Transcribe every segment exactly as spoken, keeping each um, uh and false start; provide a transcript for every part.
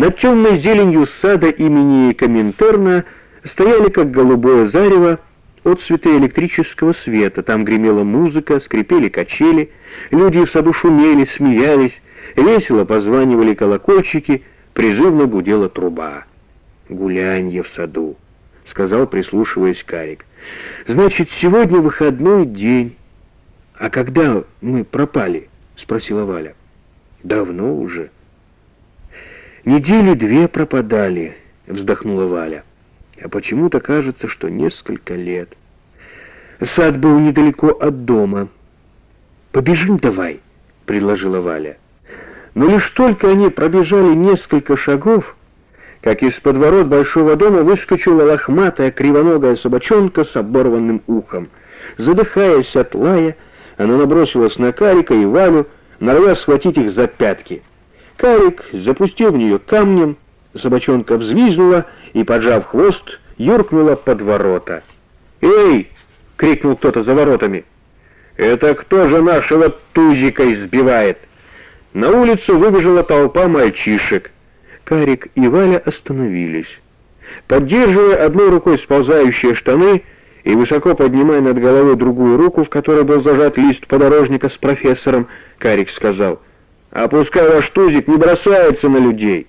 Над темной зеленью сада имени Коминтерна стояли, как голубое зарево, отцветы электрического света. Там гремела музыка, скрипели качели, люди в саду шумели, смеялись, весело позванивали колокольчики, призывно гудела труба. «Гулянье в саду», — сказал, прислушиваясь Карик. «Значит, сегодня выходной день». «А когда мы пропали?» — спросила Валя. «Давно уже». «Недели две пропадали», — вздохнула Валя. «А почему-то кажется, что несколько лет. Сад был недалеко от дома». «Побежим давай», — предложила Валя. Но лишь только они пробежали несколько шагов, как из-под ворот большого дома выскочила лохматая кривоногая собачонка с оборванным ухом. Задыхаясь от лая, она набросилась на Карика и Валю, норовя схватить их за пятки. Карик запустил в нее камнем, собачонка взвизгнула и, поджав хвост, юркнула под ворота. «Эй!» — крикнул кто-то за воротами. «Это кто же нашего тузика избивает?» На улицу выбежала толпа мальчишек. Карик и Валя остановились. Поддерживая одной рукой сползающие штаны и высоко поднимая над головой другую руку, в которой был зажат лист подорожника с профессором, Карик сказал: «А пускай ваш тузик не бросается на людей».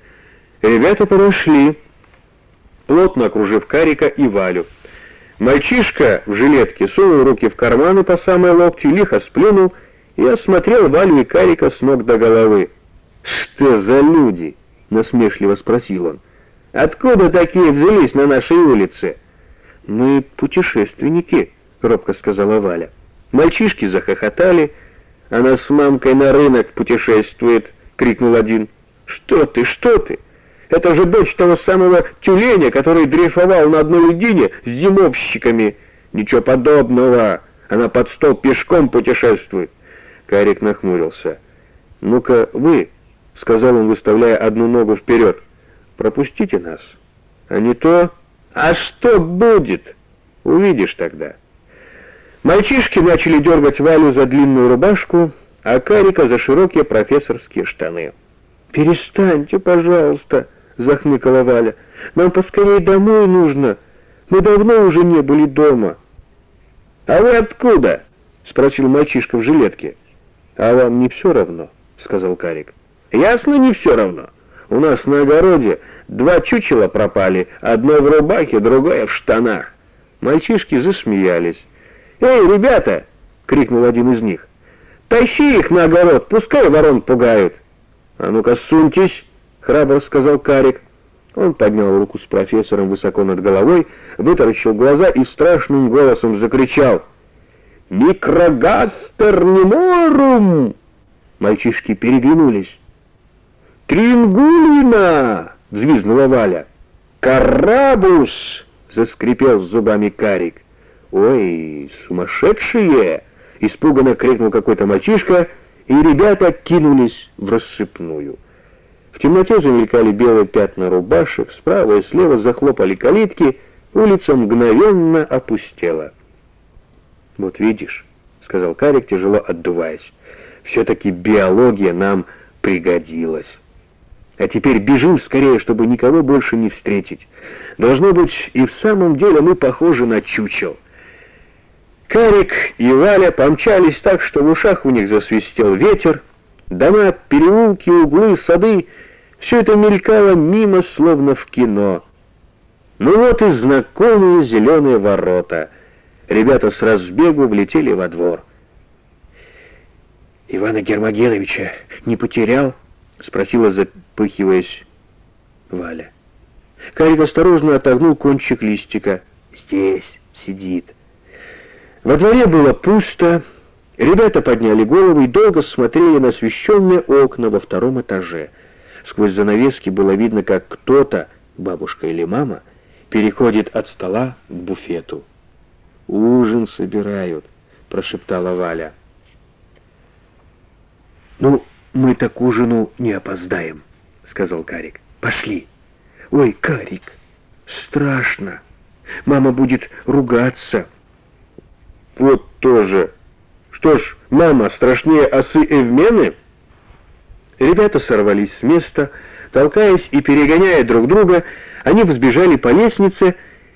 Ребята подошли, плотно окружив Карика и Валю. Мальчишка в жилетке сунул руки в карманы по самой локти, лихо сплюнул и осмотрел Валю и Карика с ног до головы. «Что за люди?» — насмешливо спросил он. «Откуда такие взялись на нашей улице?» «Мы путешественники», — робко сказала Валя. Мальчишки захохотали. «Она с мамкой на рынок путешествует», — крикнул один. «Что ты, что ты? Это же дочь того самого тюленя, который дрейфовал на одной льдине с зимовщиками». «Ничего подобного. Она под стол пешком путешествует». Карик нахмурился. «Ну-ка вы», — сказал он, выставляя одну ногу вперед, — «пропустите нас. А не то...» «А что будет? Увидишь тогда». Мальчишки начали дергать Валю за длинную рубашку, а Карика за широкие профессорские штаны. «Перестаньте, пожалуйста», — захныкала Валя. «Нам поскорее домой нужно. Мы давно уже не были дома». «А вы откуда?» — спросил мальчишка в жилетке. «А вам не все равно?» — сказал Карик. «Ясно, не все равно. У нас на огороде два чучела пропали, одно в рубахе, другое в штанах». Мальчишки засмеялись. «Эй, ребята!» — крикнул один из них. «Тащи их на огород, пускай ворон пугают». «А ну-ка, суньтесь!» — храбро сказал Карик. Он поднял руку с профессором высоко над головой, вытаращил глаза и страшным голосом закричал: «Микрогастер неморум!» Мальчишки переглянулись. «Трингулина!» — взвизгнула Валя. «Карабус!» — заскрипел зубами Карик. «Ой, сумасшедшие!» — испуганно крикнул какой-то мальчишка, и ребята кинулись в рассыпную. В темноте замелькали белые пятна рубашек, справа и слева захлопали калитки, улица мгновенно опустела. «Вот видишь», — сказал Карик, тяжело отдуваясь, — «все-таки биология нам пригодилась. А теперь бежим скорее, чтобы никого больше не встретить. Должно быть, и в самом деле мы похожи на чучел». Карик и Валя помчались так, что в ушах у них засвистел ветер. Дома, переулки, углы, сады — все это мелькало мимо, словно в кино. Ну вот и знакомые зеленые ворота. Ребята с разбегу влетели во двор. «Ивана Гермогеновича не потерял?» — спросила, запыхиваясь, Валя. Карик осторожно отогнул кончик листика. «Здесь сидит». Во дворе было пусто. Ребята подняли головы и долго смотрели на освещенные окна во втором этаже. Сквозь занавески было видно, как кто-то, бабушка или мама, переходит от стола к буфету. «Ужин собирают», — прошептала Валя. «Ну, мы-то к ужину не опоздаем», — сказал Карик. «Пошли». «Ой, Карик, страшно. Мама будет ругаться». «Вот тоже. Что ж, мама страшнее осы Эвмены?» Ребята сорвались с места, Толкаясь и перегоняя друг друга, они взбежали по лестнице